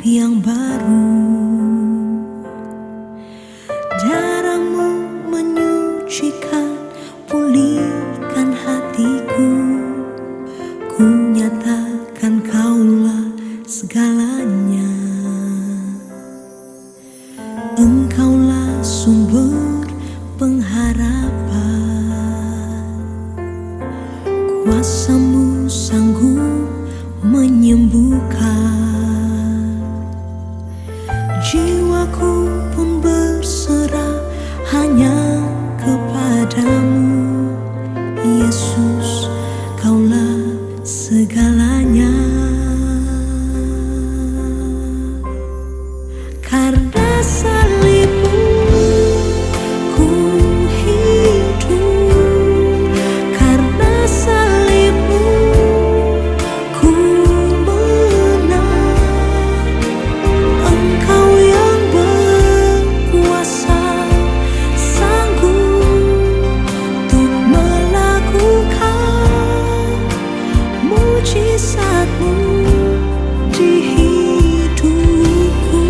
yang baru. Darahmu menyucikan, pulihkan hatiku. Ku nyatakan Kaulah segalanya. Engkaulah sumber pengharapan. Kuasa-Mu sanggup menyembuhkan. Jiwaku pun berserah hanya kepada-Mu. Yesus, Kaulah segalanya. Karena salib-Mu ku hidup, karena salib-Mu ku menang. Engkau yang berkuasa, sanggup untuk melakukan mujizat-Mu di hidupku.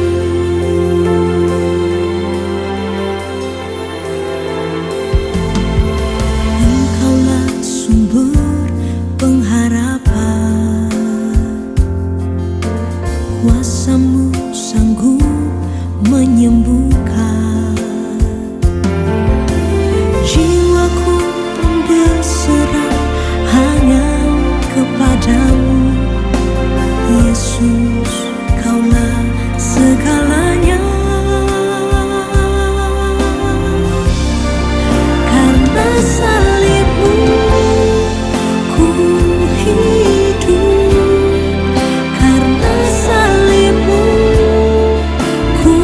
Engkaulah sumber pengharapan. Kuasa-Mu sanggup menyembuhkan. Jiwaku pun berserah hanya kepada-Mu. Yesus, Kaulah segalanya. Karena salib-Mu ku hidup, karena salib-Mu ku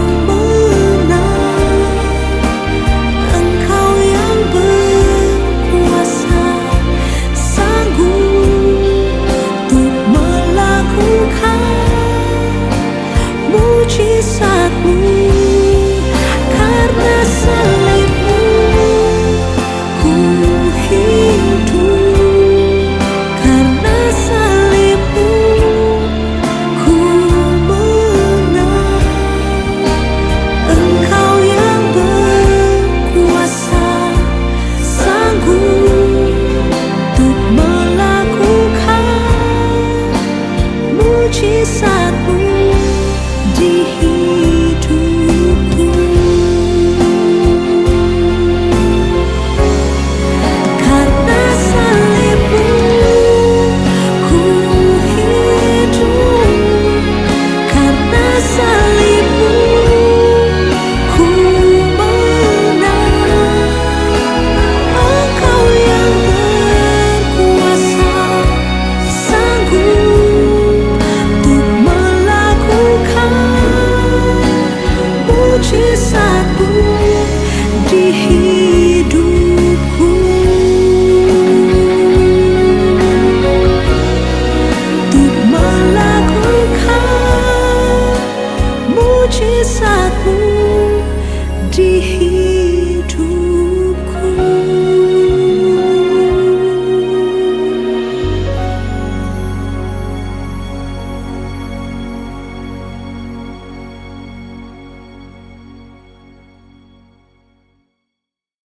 menang. Engkau yang berkuasa, sanggup untuk melakukan mujizat-Mu. Karena salib-Mu ku hidup, karena salib-Mu ku menang. Engkau yang berkuasa, sanggup untuk melakukan mujizat-Mu di hidupku. Karena salib-Mu ku hidup, karena salib-Mu ku menang. Engkau yang berkuasa, sanggup untuk melakukan mujizat-Mu di hidupku. Untuk melakukan mujizat-Mu di